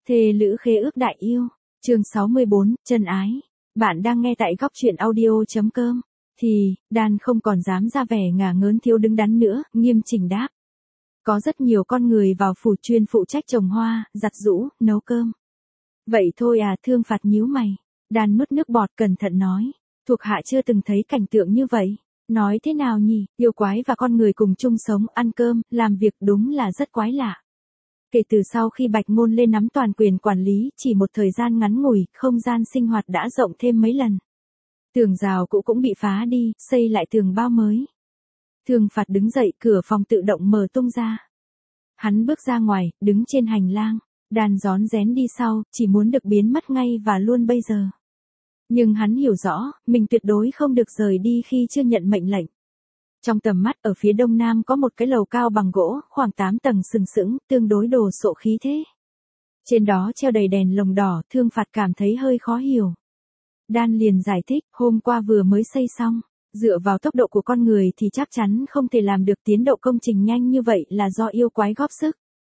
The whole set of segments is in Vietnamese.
Thề lữ khế ước đại yêu, chương 64, chân ái. Bạn đang nghe tại góc truyện audio.com. Thì, Đan không còn dám ra vẻ ngả ngớn thiếu đứng đắn nữa, nghiêm chỉnh đáp. Có rất nhiều con người vào phủ chuyên phụ trách trồng hoa, giặt giũ, nấu cơm. Vậy thôi à, Thương Phạt nhíu mày. Đan nuốt nước bọt cẩn thận nói. Thuộc hạ chưa từng thấy cảnh tượng như vậy. Nói thế nào nhỉ, yêu quái và con người cùng chung sống, ăn cơm, làm việc đúng là rất quái lạ. Kể từ sau khi Bạch Ngôn lên nắm toàn quyền quản lý, chỉ một thời gian ngắn ngủi, không gian sinh hoạt đã rộng thêm mấy lần. Tường rào cũ cũng bị phá đi, xây lại tường bao mới. Thương Phạt đứng dậy, cửa phòng tự động mở tung ra. Hắn bước ra ngoài, đứng trên hành lang. Đan rón rén đi sau, chỉ muốn được biến mất ngay và luôn bây giờ. Nhưng hắn hiểu rõ, mình tuyệt đối không được rời đi khi chưa nhận mệnh lệnh. Trong tầm mắt ở phía đông nam có một cái lầu cao bằng gỗ, khoảng 8 tầng sừng sững, tương đối đồ sộ khí thế. Trên đó treo đầy đèn lồng đỏ, Thương Phạt cảm thấy hơi khó hiểu. Đan liền giải thích, hôm qua vừa mới xây xong, dựa vào tốc độ của con người thì chắc chắn không thể làm được tiến độ công trình nhanh như vậy là do yêu quái góp sức.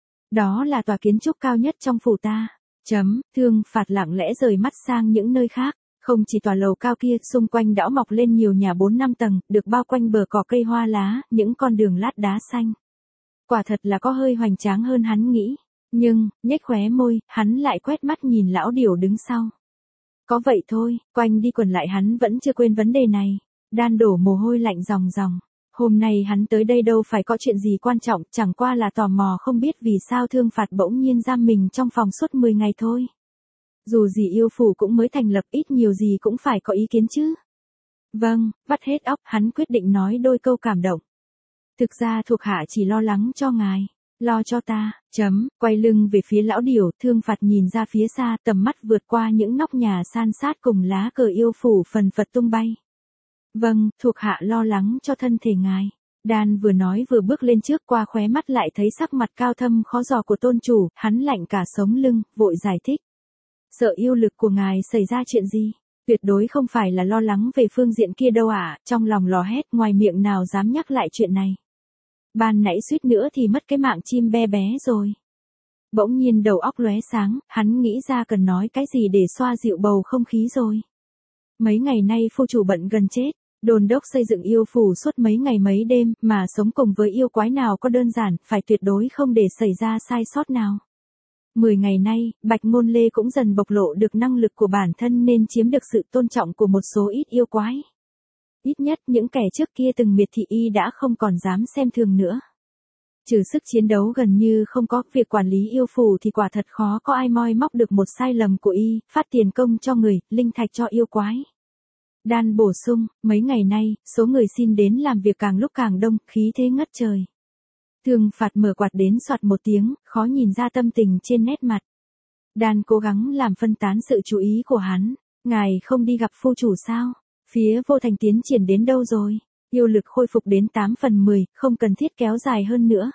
Đó là tòa kiến trúc cao nhất trong phủ ta. Thương Phạt lặng lẽ rời mắt sang những nơi khác. Không chỉ tòa lầu cao kia, xung quanh đã mọc lên nhiều nhà 4-5 tầng, được bao quanh bờ cỏ cây hoa lá, những con đường lát đá xanh. Quả thật là có hơi hoành tráng hơn hắn nghĩ. Nhưng, nhếch khóe môi, hắn lại quét mắt nhìn lão điểu đứng sau. Có vậy thôi, quanh đi quẩn lại hắn vẫn chưa quên vấn đề này. Đan đổ mồ hôi lạnh ròng ròng. Hôm nay hắn tới đây đâu phải có chuyện gì quan trọng, chẳng qua là tò mò không biết vì sao Thương Phạt bỗng nhiên giam mình trong phòng suốt 10 ngày thôi. Dù gì yêu phủ cũng mới thành lập, ít nhiều gì cũng phải có ý kiến chứ. Vâng, vắt hết óc, hắn quyết định nói đôi câu cảm động. Thực ra thuộc hạ chỉ lo lắng cho ngài, lo cho ta, quay lưng về phía lão điểu, Thương Phạt nhìn ra phía xa, tầm mắt vượt qua những nóc nhà san sát cùng lá cờ yêu phủ phần phật tung bay. Vâng, thuộc hạ lo lắng cho thân thể ngài. Đan vừa nói vừa bước lên trước, qua khóe mắt lại thấy sắc mặt cao thâm khó dò của tôn chủ, hắn lạnh cả sống lưng, vội giải thích. Sợ yêu lực của ngài xảy ra chuyện gì? Tuyệt đối không phải là lo lắng về phương diện kia đâu ạ, trong lòng lò hét, ngoài miệng nào dám nhắc lại chuyện này. Ban nãy suýt nữa thì mất cái mạng chim bé bé rồi. Bỗng nhiên đầu óc lóe sáng, hắn nghĩ ra cần nói cái gì để xoa dịu bầu không khí rồi. Mấy ngày nay phu chủ bận gần chết, đồn đốc xây dựng yêu phủ suốt mấy ngày mấy đêm, mà sống cùng với yêu quái nào có đơn giản, phải tuyệt đối không để xảy ra sai sót nào. 10 ngày nay, Bạch Ngôn Lê cũng dần bộc lộ được năng lực của bản thân nên chiếm được sự tôn trọng của một số ít yêu quái. Ít nhất những kẻ trước kia từng miệt thị y đã không còn dám xem thường nữa. Trừ sức chiến đấu gần như không có, việc quản lý yêu phủ thì quả thật khó có ai moi móc được một sai lầm của y, phát tiền công cho người, linh thạch cho yêu quái. Đan bổ sung, mấy ngày nay, số người xin đến làm việc càng lúc càng đông, khí thế ngất trời. Thương Phạt mở quạt đến soạt một tiếng, khó nhìn ra tâm tình trên nét mặt. Đan cố gắng làm phân tán sự chú ý của hắn. Ngài không đi gặp phu chủ sao? Phía Vô Thành tiến triển đến đâu rồi? Yêu lực khôi phục đến 8/10, không cần thiết kéo dài hơn nữa.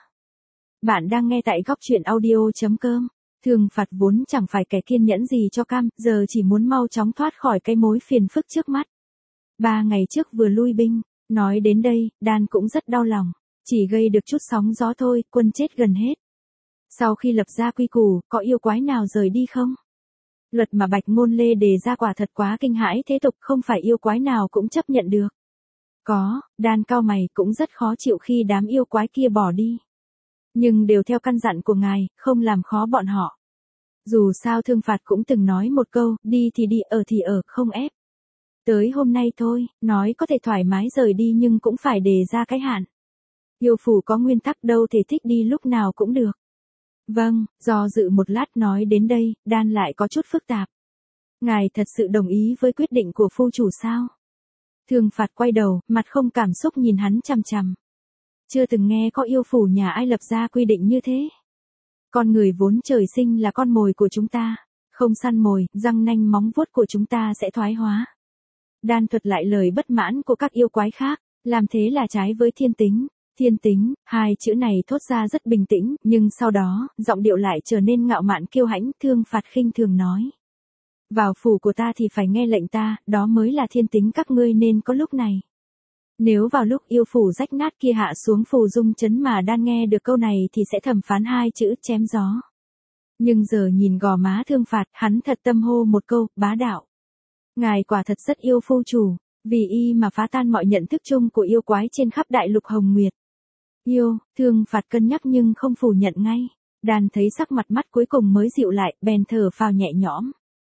Bạn đang nghe tại góc truyện audio.com. Thương Phạt vốn chẳng phải kẻ kiên nhẫn gì cho cam, giờ chỉ muốn mau chóng thoát khỏi cái mối phiền phức trước mắt. 3 ngày trước vừa lui binh, nói đến đây, Đan cũng rất đau lòng. Chỉ gây được chút sóng gió thôi, quân chết gần hết. Sau khi lập ra quy củ, có yêu quái nào rời đi không? Luật mà Bạch Ngôn Lê đề ra quả thật quá kinh hãi thế tục, không phải yêu quái nào cũng chấp nhận được. Có, Đan cau mày, cũng rất khó chịu khi đám yêu quái kia bỏ đi. Nhưng đều theo căn dặn của ngài, không làm khó bọn họ. Dù sao Thương Phạt cũng từng nói một câu, đi thì đi, ở thì ở, không ép. Tới hôm nay thôi, nói có thể thoải mái rời đi nhưng cũng phải đề ra cái hạn. Yêu phủ có nguyên tắc, đâu thể thích đi lúc nào cũng được. Vâng, do dự một lát nói đến đây, Đan lại có chút phức tạp. Ngài thật sự đồng ý với quyết định của phu chủ sao? Thương Phạt quay đầu, mặt không cảm xúc nhìn hắn chằm chằm. Chưa từng nghe có yêu phủ nhà ai lập ra quy định như thế. Con người vốn trời sinh là con mồi của chúng ta. Không săn mồi, răng nanh móng vuốt của chúng ta sẽ thoái hóa. Đan thuật lại lời bất mãn của các yêu quái khác, làm thế là trái với thiên tính. Thiên tính, hai chữ này thốt ra rất bình tĩnh, nhưng sau đó, giọng điệu lại trở nên ngạo mạn kiêu hãnh. Thương Phạt khinh thường nói. Vào phủ của ta thì phải nghe lệnh ta, đó mới là thiên tính các ngươi nên có lúc này. Nếu vào lúc yêu phủ rách nát kia hạ xuống phù dung trấn mà Đan nghe được câu này thì sẽ thầm phán hai chữ chém gió. Nhưng giờ nhìn gò má Thương Phạt, hắn thật tâm hô một câu, bá đạo. Ngài quả thật rất yêu phu chủ, vì y mà phá tan mọi nhận thức chung của yêu quái trên khắp đại lục Hồng Nguyệt. Yêu, Thương Phạt cân nhắc nhưng không phủ nhận ngay. Đan thấy sắc mặt mắt cuối cùng mới dịu lại, bèn thở phào nhẹ nhõm.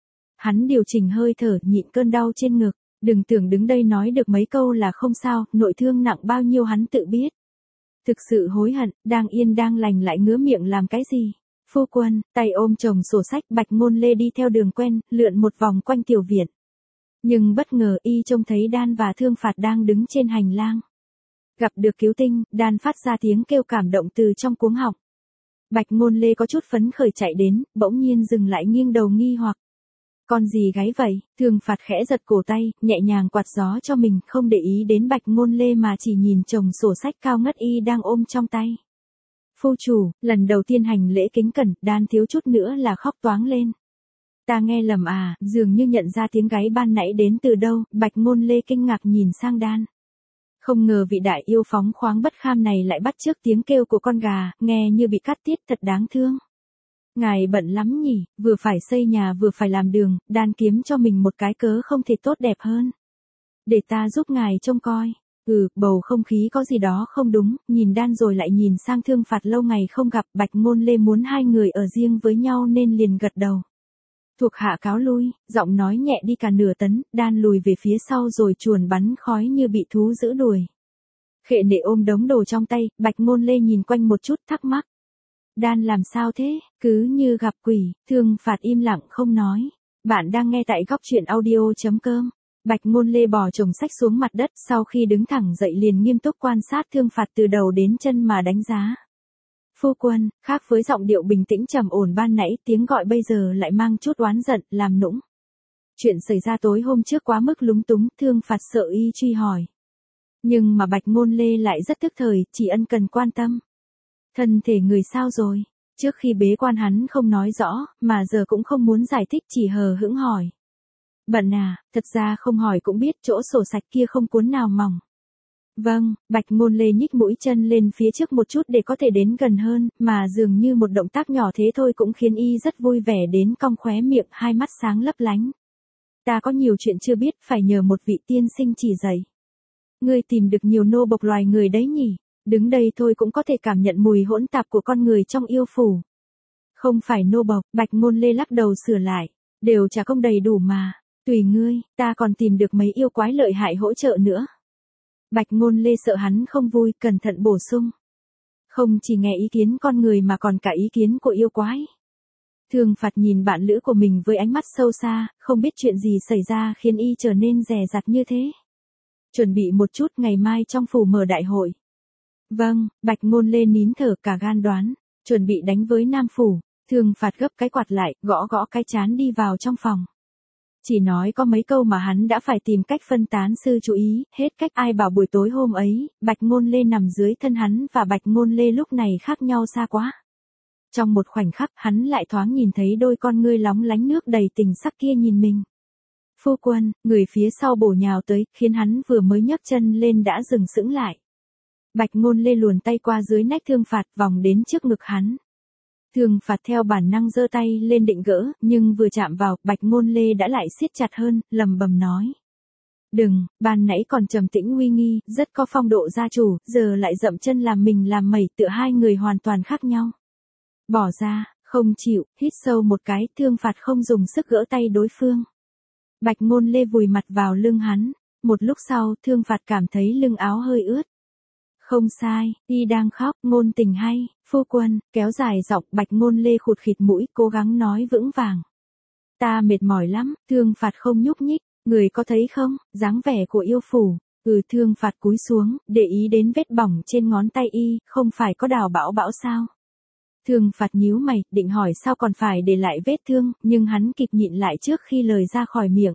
Hắn điều chỉnh hơi thở, nhịn cơn đau trên ngực. Đừng tưởng đứng đây nói được mấy câu là không sao, nội thương nặng bao nhiêu hắn tự biết. Thực sự hối hận, đang yên đang lành lại ngứa miệng làm cái gì. Phu quân, tay ôm chồng sổ sách, Bạch Ngôn Lê đi theo đường quen, lượn một vòng quanh tiểu viện. Nhưng bất ngờ y trông thấy Đan và Thương Phạt đang đứng trên hành lang. Gặp được cứu tinh, Đan phát ra tiếng kêu cảm động từ trong cuống họng. Bạch Ngôn Lê có chút phấn khởi chạy đến, bỗng nhiên dừng lại nghiêng đầu nghi hoặc. Con gì gái vậy? Thương Phạt khẽ giật cổ tay, nhẹ nhàng quạt gió cho mình, không để ý đến Bạch Ngôn Lê mà chỉ nhìn chồng sổ sách cao ngất y đang ôm trong tay. Phu chủ, lần đầu tiên hành lễ kính cẩn, Đan thiếu chút nữa là khóc toáng lên. Ta nghe lầm à, dường như nhận ra tiếng gáy ban nãy đến từ đâu, Bạch Ngôn Lê kinh ngạc nhìn sang Đan. Không ngờ vị đại yêu phóng khoáng bất kham này lại bắt chước tiếng kêu của con gà, nghe như bị cắt tiết thật đáng thương. Ngài bận lắm nhỉ, vừa phải xây nhà vừa phải làm đường, Đan kiếm cho mình một cái cớ không thể tốt đẹp hơn. Để ta giúp ngài trông coi. Bầu không khí có gì đó không đúng, nhìn Đan rồi lại nhìn sang Thương Phạt lâu ngày không gặp, Bạch Ngôn Lê muốn hai người ở riêng với nhau nên liền gật đầu. Thuộc hạ cáo lui, giọng nói nhẹ đi cả nửa tấn, Đan lùi về phía sau rồi chuồn bắn khói như bị thú giữ đuổi. Khệ Nệ ôm đống đồ trong tay, Bạch Ngôn Lê nhìn quanh một chút thắc mắc. Đan làm sao thế, cứ như gặp quỷ, Thương Phạt im lặng không nói. Bạn đang nghe tại góc truyện audio.com. Bạch Ngôn Lê bỏ chồng sách xuống mặt đất, sau khi đứng thẳng dậy liền nghiêm túc quan sát Thương Phạt từ đầu đến chân mà đánh giá. Phu quân, khác với giọng điệu bình tĩnh trầm ổn ban nãy, tiếng gọi bây giờ lại mang chút oán giận, làm nũng. Chuyện xảy ra tối hôm trước quá mức lúng túng, Thương Phạt sợ y truy hỏi. Nhưng mà Bạch Ngôn Lê lại rất tức thời, chỉ ân cần quan tâm. Thân thể người sao rồi? Trước khi bế quan hắn không nói rõ, mà giờ cũng không muốn giải thích, chỉ hờ hững hỏi. Bận à, thật ra không hỏi cũng biết chỗ sổ sạch kia không cuốn nào mỏng. Vâng, Bạch Ngôn Lê nhích mũi chân lên phía trước một chút để có thể đến gần hơn, mà dường như một động tác nhỏ thế thôi cũng khiến y rất vui vẻ đến cong khóe miệng, hai mắt sáng lấp lánh. Ta có nhiều chuyện chưa biết, phải nhờ một vị tiên sinh chỉ dạy. Ngươi tìm được nhiều nô bộc loài người đấy nhỉ? Đứng đây thôi cũng có thể cảm nhận mùi hỗn tạp của con người trong yêu phủ. Không phải nô bộc, Bạch Ngôn Lê lắc đầu sửa lại, đều trả công đầy đủ mà. Tùy ngươi, ta còn tìm được mấy yêu quái lợi hại hỗ trợ nữa. Bạch Ngôn Lê sợ hắn không vui, cẩn thận bổ sung. Không chỉ nghe ý kiến con người mà còn cả ý kiến của yêu quái. Thương Phạt nhìn bạn lữ của mình với ánh mắt sâu xa, không biết chuyện gì xảy ra khiến y trở nên dè dặt như thế. Chuẩn bị một chút, ngày mai trong phủ mở đại hội. Vâng, Bạch Ngôn Lê nín thở cả gan đoán, chuẩn bị đánh với Nam phủ. Thương Phạt gấp cái quạt lại, gõ gõ cái trán đi vào trong phòng. Chỉ nói có mấy câu mà hắn đã phải tìm cách phân tán sự chú ý, hết cách ai bảo buổi tối hôm ấy, Bạch Ngôn Lê nằm dưới thân hắn và Bạch Ngôn Lê lúc này khác nhau xa quá. Trong một khoảnh khắc hắn lại thoáng nhìn thấy đôi con ngươi lóng lánh nước đầy tình sắc kia nhìn mình. Phu quân, người phía sau bổ nhào tới, khiến hắn vừa mới nhấc chân lên đã dừng sững lại. Bạch Ngôn Lê luồn tay qua dưới nách Thương Phạt vòng đến trước ngực hắn. Thương Phạt theo bản năng giơ tay lên định gỡ, nhưng vừa chạm vào, Bạch Ngôn Lê đã lại siết chặt hơn, lầm bầm nói. Đừng, ban nãy còn trầm tĩnh uy nghi, rất có phong độ gia chủ, giờ lại dậm chân làm mình làm mẩy, tựa hai người hoàn toàn khác nhau. Bỏ ra, không chịu, hít sâu một cái, Thương Phạt không dùng sức gỡ tay đối phương. Bạch Ngôn Lê vùi mặt vào lưng hắn, một lúc sau, Thương Phạt cảm thấy lưng áo hơi ướt. Không sai, y đang khóc, ngôn tình hay, phu quân, kéo dài giọng, Bạch Ngôn Lê khụt khịt mũi, cố gắng nói vững vàng. Ta mệt mỏi lắm, Thương Phạt không nhúc nhích, người có thấy không, dáng vẻ của yêu phủ. Thương Phạt cúi xuống, để ý đến vết bỏng trên ngón tay y, không phải có đào bão bão sao. Thương Phạt nhíu mày, định hỏi sao còn phải để lại vết thương, nhưng hắn kịp nhịn lại trước khi lời ra khỏi miệng.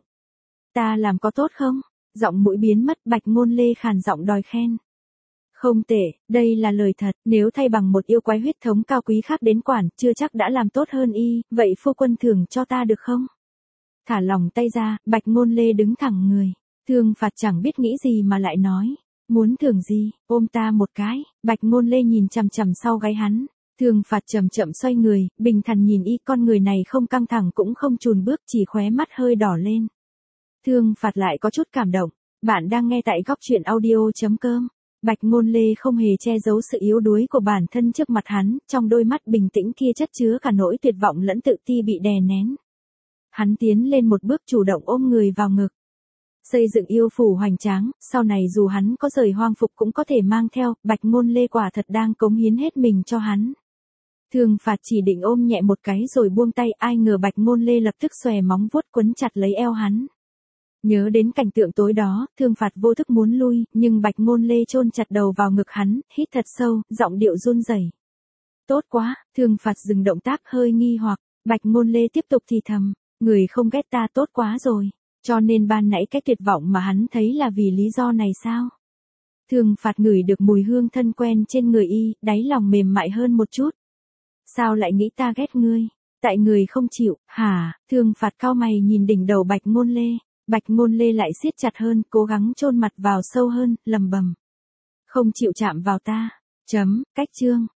Ta làm có tốt không? Giọng mũi biến mất, Bạch Ngôn Lê khàn giọng đòi khen. Không tệ, đây là lời thật, nếu thay bằng một yêu quái huyết thống cao quý khác đến quản, chưa chắc đã làm tốt hơn y, vậy phu quân thưởng cho ta được không? Thả lòng tay ra, Bạch Ngôn Lê đứng thẳng người. Thương Phạt chẳng biết nghĩ gì mà lại nói. Muốn thưởng gì, ôm ta một cái, Bạch Ngôn Lê nhìn chằm chằm sau gáy hắn. Thương Phạt chậm chậm xoay người, bình thản nhìn y, con người này không căng thẳng cũng không chùn bước, chỉ khóe mắt hơi đỏ lên. Thương Phạt lại có chút cảm động. Bạn đang nghe tại góc truyện audio.com. Bạch Ngôn Lê không hề che giấu sự yếu đuối của bản thân trước mặt hắn, trong đôi mắt bình tĩnh kia chất chứa cả nỗi tuyệt vọng lẫn tự ti bị đè nén. Hắn tiến lên một bước chủ động ôm người vào ngực. Xây dựng yêu phủ hoành tráng, sau này dù hắn có rời hoang phục cũng có thể mang theo, Bạch Ngôn Lê quả thật đang cống hiến hết mình cho hắn. Thương Phạt chỉ định ôm nhẹ một cái rồi buông tay, ai ngờ Bạch Ngôn Lê lập tức xòe móng vuốt quấn chặt lấy eo hắn. Nhớ đến cảnh tượng tối đó, Thương Phạt vô thức muốn lui, nhưng Bạch Ngôn Lê chôn chặt đầu vào ngực hắn, hít thật sâu, giọng điệu run rẩy. Tốt quá, Thương Phạt dừng động tác hơi nghi hoặc, Bạch Ngôn Lê tiếp tục thì thầm, người không ghét ta tốt quá rồi, cho nên ban nãy cái tuyệt vọng mà hắn thấy là vì lý do này sao? Thương Phạt ngửi được mùi hương thân quen trên người y, đáy lòng mềm mại hơn một chút. Sao lại nghĩ ta ghét ngươi? Tại người không chịu, hả? Thương Phạt cau mày nhìn đỉnh đầu Bạch Ngôn Lê. Bạch Ngôn Lê lại siết chặt hơn, cố gắng chôn mặt vào sâu hơn, lầm bầm. Không chịu chạm vào ta. Cách chương.